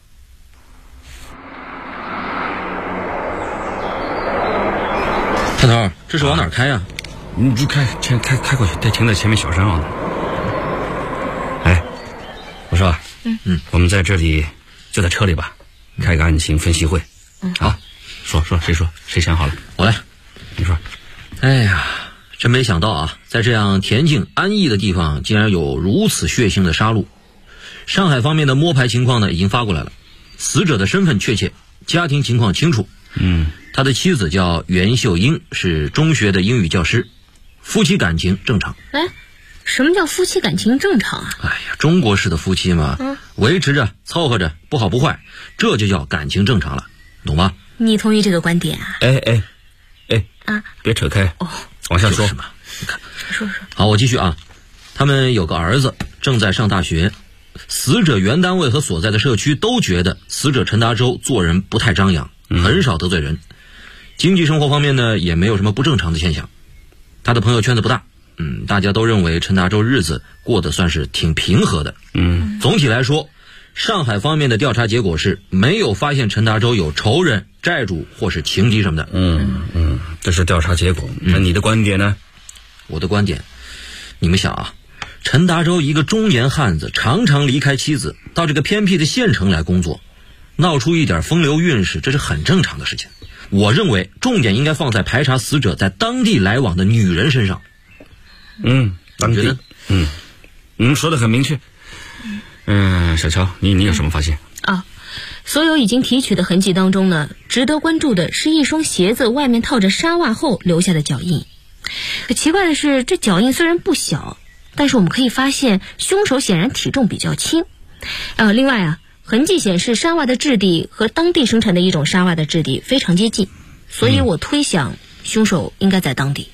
探头，这是往哪儿开呀？ 你就开过去，得停在前面小山上。哎，我说，我们在这里就在车里吧，开个案情分析会。好，谁想好了？ 我来。 你说。 哎呀，真没想到啊，在这样恬静安逸的地方，竟然有如此血腥的杀戮。上海方面的摸排情况呢，已经发过来了，死者的身份确切，家庭情况清楚。他的妻子叫袁秀英，是中学的英语教师，夫妻感情正常。 什么叫夫妻感情正常啊？ 哎呀，中国式的夫妻嘛，维持着凑合着，不好不坏，这就叫感情正常了，懂吗？ 你同意这个观点啊？ 别扯开，往下说。 就是嘛，你看，说。好，我继续啊。他们有个儿子正在上大学，死者原单位和所在的社区都觉得死者陈达洲做人不太张扬，很少得罪人。经济生活方面呢，也没有什么不正常的现象。他的朋友圈子不大，大家都认为陈达洲日子过得算是挺平和的。总体来说，上海方面的调查结果是没有发现陈达洲有仇人、债主或是情敌什么的。 这是调查结果。那你的观点呢？ 我的观点，你们想啊，陈达洲一个中年汉子，常常离开妻子到这个偏僻的县城来工作，闹出一点风流韵事，这是很正常的事情。我认为重点应该放在排查死者在当地来往的女人身上。 当地，说得很明确。小乔，你有什么发现？ 所有已经提取的痕迹当中呢，值得关注的是一双鞋子外面套着纱袜后留下的脚印。可奇怪的是，这脚印虽然不小，但是我们可以发现凶手显然体重比较轻。另外啊，痕迹显示纱袜的质地和当地生产的一种纱袜的质地非常接近，所以我推想凶手应该在当地。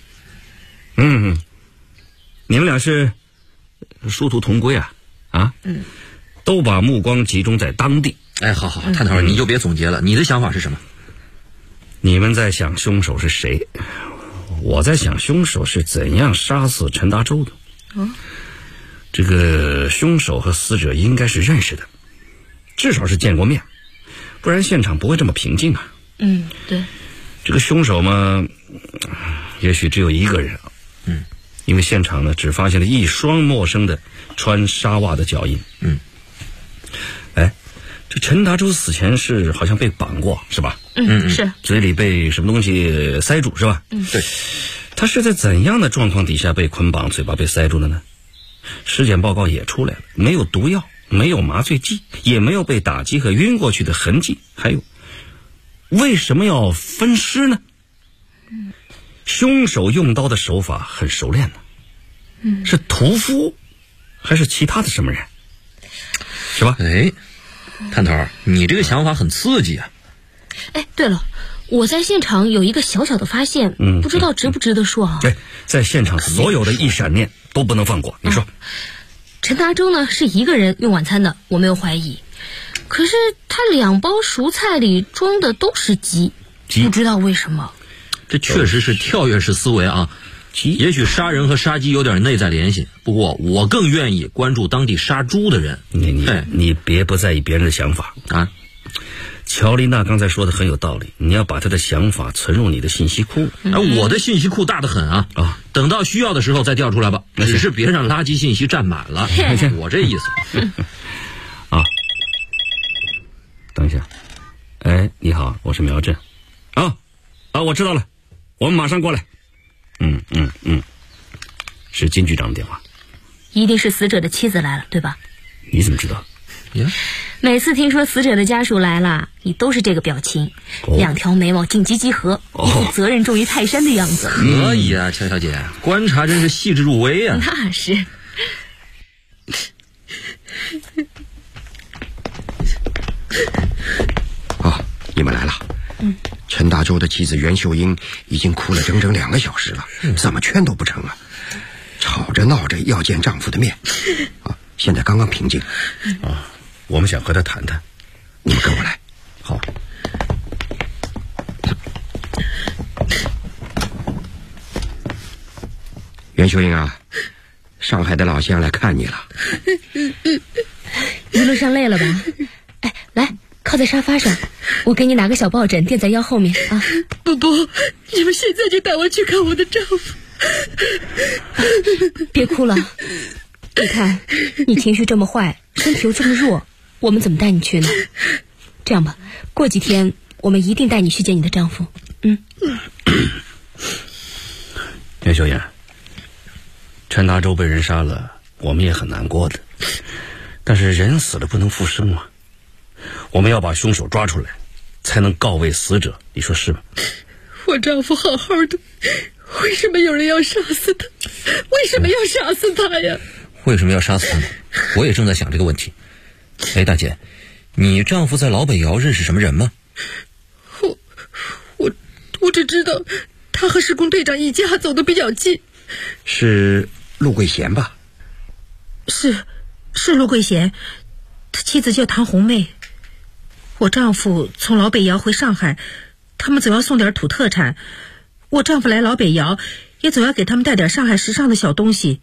你们俩是殊途同归啊？都把目光集中在当地。 好，探头，你就别总结了，你的想法是什么？ 你们在想凶手是谁，我在想凶手是怎样杀死陈达洲的。这个凶手和死者应该是认识的，至少是见过面，不然现场不会这么平静啊。 对。 这个凶手嘛，也许只有一个人。因为现场呢只发现了一双陌生的穿纱袜的脚印。这陈达洲死前是好像被绑过是吧？ 是。 嘴里被什么东西塞住是吧？ 对。 他是在怎样的状况底下被捆绑，嘴巴被塞住的呢？尸检报告也出来了，没有毒药，没有麻醉剂，也没有被打击和晕过去的痕迹。还有，为什么要分尸呢？凶手用刀的手法很熟练的，是屠夫还是其他的什么人？是吧？ 探头，你这个想法很刺激啊。 对了，我在现场有一个小小的发现，不知道值不值得说啊？ 在现场所有的一闪念都不能放过。你说， 陈达洲呢是一个人用晚餐的，我没有怀疑。可是他2包蔬菜里装的都是鸡，不知道为什么。 这确实是跳跃式思维啊。也许杀人和杀鸡有点内在联系，不过我更愿意关注当地杀猪的人。 你别不在意别人的想法啊！ 乔丽娜刚才说的很有道理，你要把她的想法存入你的信息库。 我的信息库大得很啊！等到需要的时候再调出来吧，只是别让垃圾信息占满了。我这意思。 啊，等一下，哎，你好，我是苗振。我知道了，我们马上过来。是金局长的电话。 一定是死者的妻子来了，对吧？ 你怎么知道？ 每次听说死者的家属来了，你都是这个表情，两条眉毛紧急集合，一副责任重于泰山的样子。 可以啊，乔小姐，观察真是细致入微啊。 那是。 你们来了。陈大洲的妻子袁秀英已经哭了整整2个小时了，怎么劝都不成啊，吵着闹着要见丈夫的面。现在刚刚平静。 我们想和她谈谈。 你们跟我来。 好。 袁秀英啊，上海的老乡来看你了。 一路上累了吧？哎，来，靠在沙发上，我给你拿个小抱枕垫在腰后面啊。 不，你们现在就带我去看我的丈夫。 别哭了，你看你情绪这么坏，身体又这么弱，我们怎么带你去呢？这样吧，过几天我们一定带你去见你的丈夫。 袁秀妍，陈大洲被人杀了，我们也很难过的，但是人死了不能复生嘛，我们要把凶手抓出来，才能告慰死者，你说是吗？ 我丈夫好好的，为什么有人要杀死他？为什么要杀死他呀？ 为什么要杀死他呢？我也正在想这个问题。哎，大姐，你丈夫在老北窑认识什么人吗？ 我只知道他和施工队长一家走得比较近。 是陆桂贤吧？ 是陆桂贤，他妻子叫唐红妹。我丈夫从老北窑回上海，他们总要送点土特产，我丈夫来老北窑也总要给他们带点上海时尚的小东西。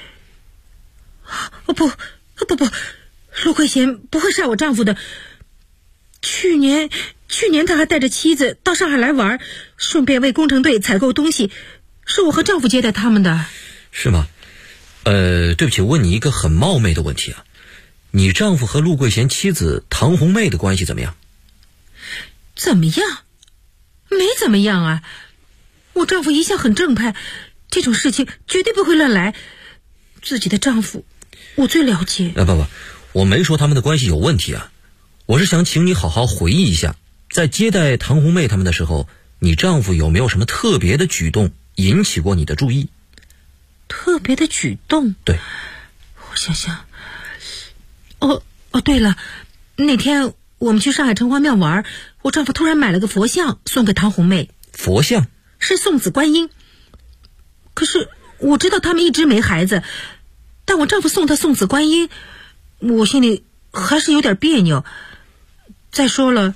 不，陆桂贤不会杀我丈夫的。去年他还带着妻子到上海来玩，顺便为工程队采购东西，是我和丈夫接待他们的。 是吗？对不起，问你一个很冒昧的问题啊，你丈夫和陆桂贤妻子唐红妹的关系怎么样？ 怎么样？没怎么样啊，我丈夫一向很正派，这种事情绝对不会乱来，自己的丈夫我最了解。 不，我没说他们的关系有问题啊，我是想请你好好回忆一下，在接待唐红妹他们的时候，你丈夫有没有什么特别的举动引起过你的注意？ 特别的举动？ 对， 我想想。对了，那天我们去上海城隍庙玩，我丈夫突然买了个佛像送给唐红妹。 佛像？ 是送子观音。可是我知道他们一直没孩子，但我丈夫送她送子观音，我心里还是有点别扭。再说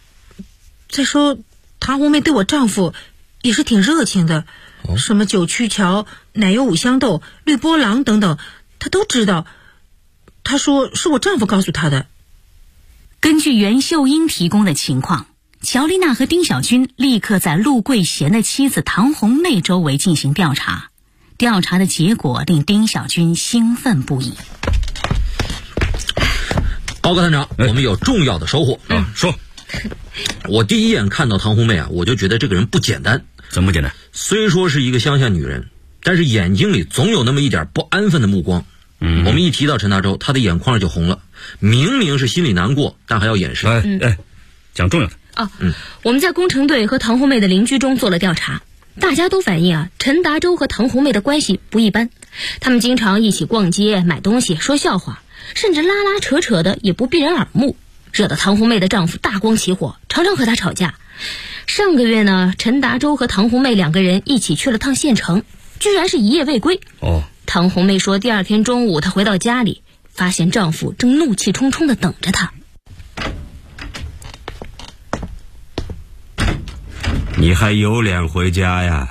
唐红妹对我丈夫也是挺热情的，什么九曲桥、奶油五香豆、绿波浪等等，她都知道。她说是我丈夫告诉她的。 根据袁秀英提供的情况，乔丽娜和丁小军立刻在陆桂贤的妻子唐红妹周围进行调查。调查的结果令丁小军兴奋不已。 报告探长，我们有重要的收获。 说。 我第一眼看到唐红妹啊，我就觉得这个人不简单。 怎么不简单？ 虽说是一个乡下女人，但是眼睛里总有那么一点不安分的目光。我们一提到陈大洲，他的眼眶就红了，明明是心里难过，但还要掩饰。 讲重要的。 我们在工程队和唐红妹的邻居中做了调查，大家都反映陈达洲和唐红妹的关系不一般，他们经常一起逛街、买东西、说笑话，甚至拉拉扯扯的也不避人耳目，惹得唐红妹的丈夫大光起火，常常和她吵架。上个月呢，陈达洲和唐红妹2个人一起去了趟县城，居然是一夜未归。唐红妹说第2天中午她回到家里，发现丈夫正怒气冲冲地等着她。 你还有脸回家呀？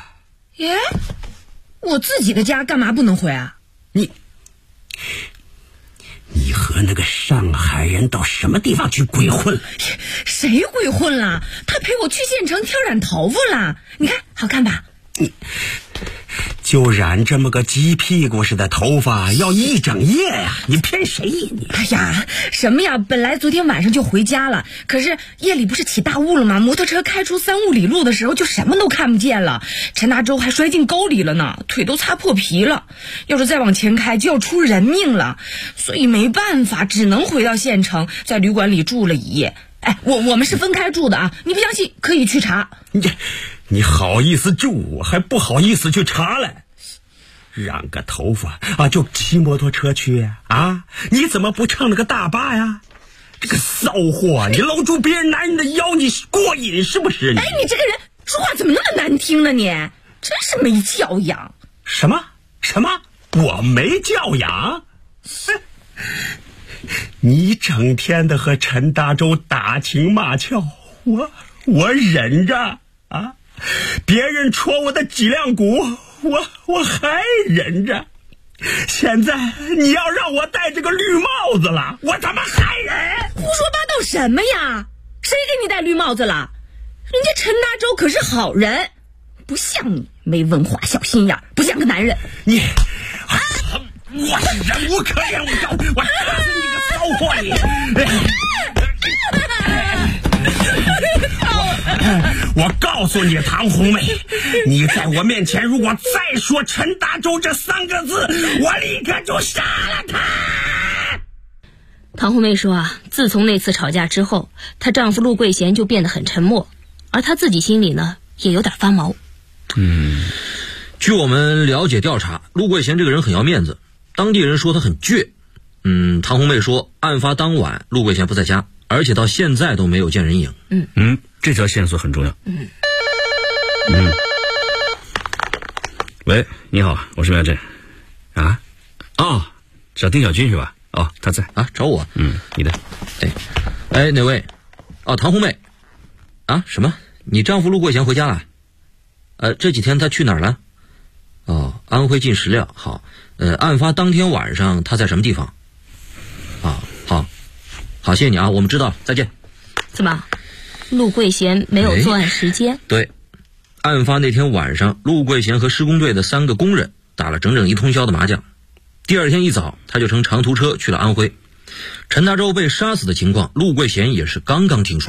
我自己的家干嘛不能回啊？ 你和那个上海人到什么地方去鬼混了？ 谁鬼混了？他陪我去县城挑染头发了，你看好看吧？ 你就染这么个鸡屁股似的头发，要一整夜呀！你骗谁呀你？ 哎呀，什么呀？本来昨天晚上就回家了，可是夜里不是起大雾了吗？摩托车开出3-5里路的时候，就什么都看不见了。陈大洲还摔进沟里了呢，腿都擦破皮了。要是再往前开，就要出人命了。所以没办法，只能回到县城，在旅馆里住了一夜。哎，我们是分开住的啊！你不相信可以去查。 你好意思救我，还不好意思去查了？染个头发啊，就骑摩托车去啊？你怎么不乘了个大巴呀？这个骚货，你搂住别人男人的腰，你过瘾是不是？ 哎，你这个人说话怎么那么难听呢？你真是没教养。 什么？我没教养？你整天的和陈大洲打情骂俏，我忍着啊。别人戳我的脊梁骨，我还忍着。现在你要让我戴这个绿帽子了，我他妈还忍？ 胡说八道什么呀？谁给你戴绿帽子了？人家陈大洲可是好人，不像你没文化小心眼，不像个男人。 你我是忍无可忍，我打死你个骚货你！我告诉你，唐红妹，你在我面前如果再说陈大洲这3个字，我立刻就杀了他。 唐红妹说啊，自从那次吵架之后，她丈夫陆桂贤就变得很沉默，而她自己心里呢也有点发毛。 据我们了解调查，陆桂贤这个人很要面子，当地人说他很倔。唐红妹说，案发当晚陆桂贤不在家，而且到现在都没有见人影。 这条线索很重要。喂，你好，我是苗振。找丁小军是吧？他在啊，找我。 你的。 哪位？唐红妹。什么？你丈夫陆桂贤回家了？这几天他去哪儿了？安徽进石料。好，案发当天晚上他在什么地方？好，谢谢你啊，我们知道了，再见。 怎么？陆桂贤没有作案时间？ 对，案发那天晚上，陆桂贤和施工队的3个工人打了整整1通宵的麻将。第二天一早，他就乘长途车去了安徽。陈大洲被杀死的情况，陆桂贤也是刚刚听说。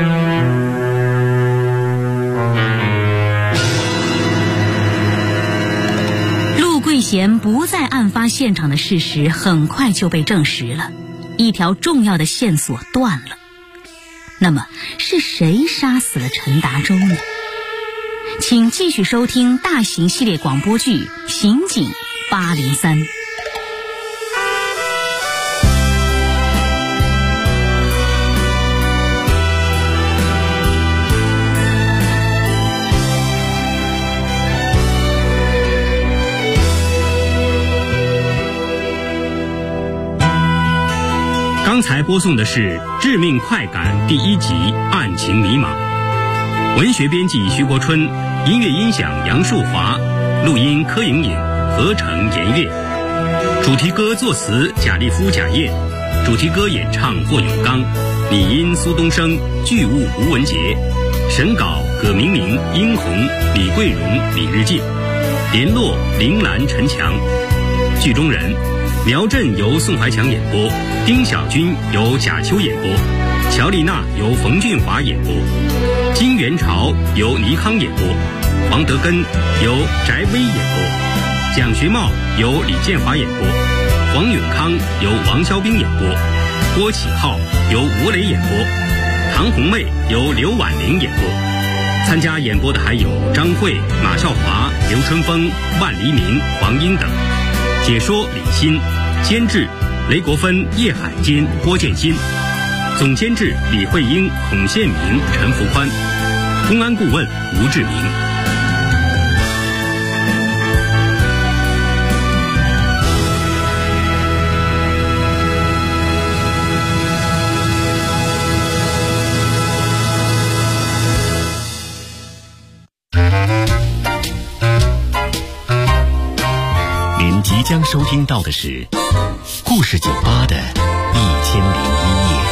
陆桂贤不在案发现场的事实很快就被证实了，一条重要的线索断了。那么是谁杀死了陈达洲呢？请继续收听大型系列广播剧《刑警803》。 刚才播送的是《致命快感》第1集《案情迷茫》，文学编辑徐国春，音乐音响杨树华，录音柯莹莹，合成严月，主题歌作词贾立夫、贾燕，主题歌演唱霍永刚，拟音苏东升，剧务吴文杰，审稿葛明明、殷红、李桂荣、李日进，联络林兰、陈强，剧中人苗振由宋怀强演播，丁小军由贾秋演播，乔丽娜由冯俊华演播，金元朝由倪康演播，黄德根由翟威演播，蒋学茂由李建华演播，黄永康由王肖兵演播，郭启浩由吴磊演播，唐红妹由刘婉玲演播。参加演播的还有张慧、马少华、刘春风、万黎明、黄英等。解说李欣，监制雷国芬、叶海坚、郭建新，总监制李慧英、孔宪明、陈福宽，公安顾问吴志明。 您即将将收听到的是故事酒吧的1001夜。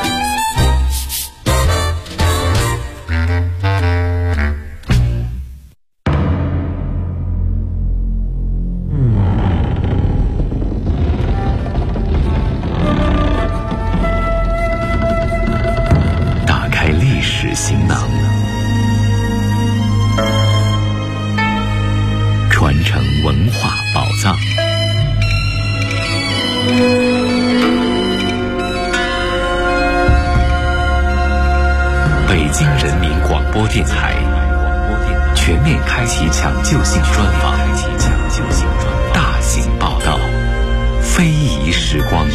打开历史行囊，传承文化宝藏。北京人民广播电台全面开启抢救性专访，大型报道，非遗时光。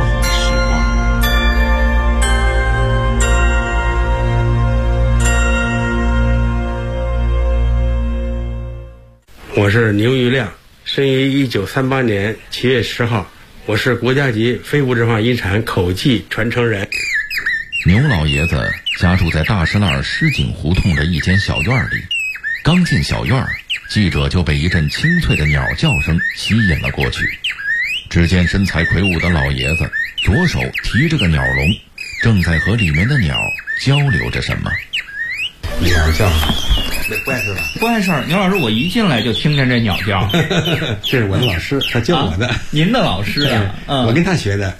我是牛玉亮，生于1938年7月10号，我是国家级非物质文化遗产口技传承人。 牛老爷子家住在大石栏石井胡同的一间小院里，刚进小院，记者就被一阵清脆的鸟叫声吸引了过去。只见身材魁梧的老爷子左手提着个鸟笼，正在和里面的鸟交流着什么。 鸟叫不碍事吧？ 不碍事儿。牛老师，我一进来就听见这鸟叫。 这是我的老师，他教我的。 您的老师啊？ 我跟他学的。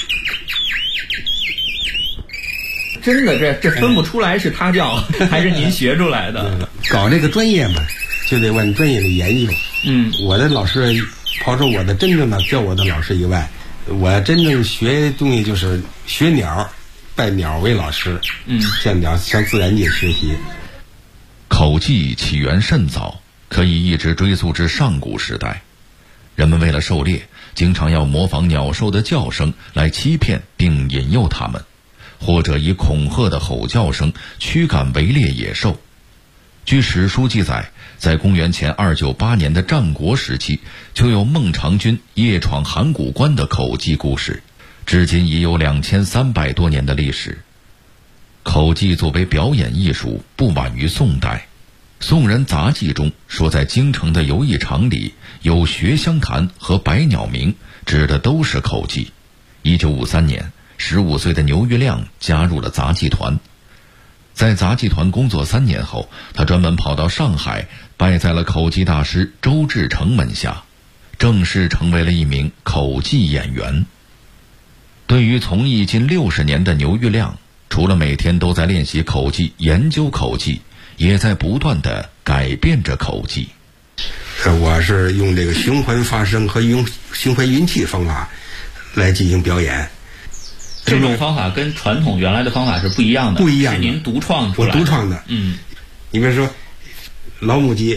真的，这分不出来是他教还是您学出来的。 搞这个专业嘛，就得往专业的研究。我的老师，刨出我的真正的教我的老师以外，我真正学东西就是学鸟，拜鸟为老师。向自然界学习。 口技起源甚早，可以一直追溯至上古时代。人们为了狩猎，经常要模仿鸟兽的叫声来欺骗并引诱它们，或者以恐吓的吼叫声驱赶围猎野兽。据史书记载，在公元前298年的战国时期，就有孟尝君夜闯函谷关的口技故事，至今已有2300多年的历史。口技作为表演艺术，不晚于宋代。宋人杂记中说，在京城的游艺场里有学香坛和百鸟鸣，指的都是口技。1953年，15岁的牛玉亮加入了杂技团。在杂技团工作3年后，他专门跑到上海，拜在了口技大师周志成门下，正式成为了一名口技演员。对于从艺近60年的牛玉亮，除了每天都在练习口技、研究口技，也在不断地改变着口技。 我是用这个循环发声和用循环运气方法来进行表演。 这种方法跟传统原来的方法是不一样的， 不一样的， 是您独创出来的。 我独创的。你比如说老母鸡，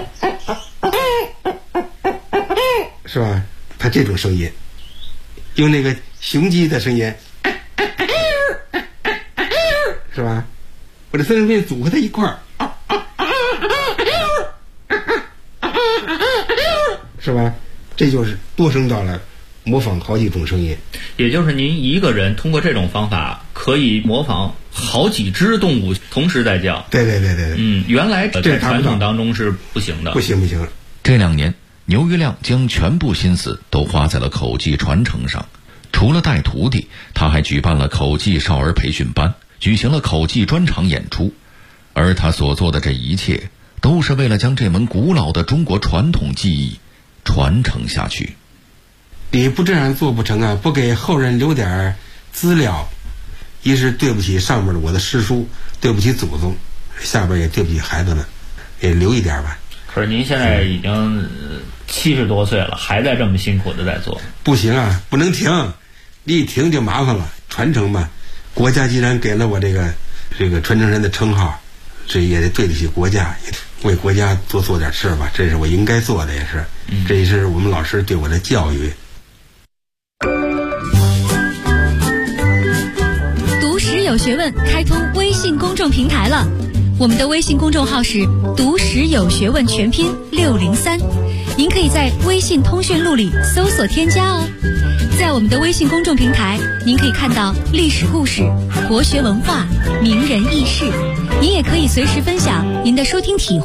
是吧？它这种声音，用那个雄鸡的声音，是吧？我这三声音组合在一块儿，是吧？这就是多声道了，模仿好几种声音。 也就是您一个人通过这种方法可以模仿好几只动物同时在叫。 对。 原来在传统当中是不行的。 不行。 这2年，牛玉亮将全部心思都花在了口技传承上。除了带徒弟，他还举办了口技少儿培训班，举行了口技专场演出。而他所做的这一切，都是为了将这门古老的中国传统技艺传承下去。 你不这样做不成啊！不给后人留点资料，一是对不起上面的我的师叔，对不起祖宗，下边也对不起孩子们，也留一点吧。 可是您现在已经70多岁了，还在这么辛苦的在做。 不行啊，不能停，你一停就麻烦了。传承嘛，国家既然给了我这个传承人的称号，这也得对得起国家，为国家多做点事吧，这是我应该做的，也是，这也是我们老师对我的教育。 读史有学问开通微信公众平台了，我们的微信公众号是读史有学问全拼603，您可以在微信通讯录里搜索添加哦。在我们的微信公众平台，您可以看到历史故事、国学文化、名人轶事，您也可以随时分享您的收听体会。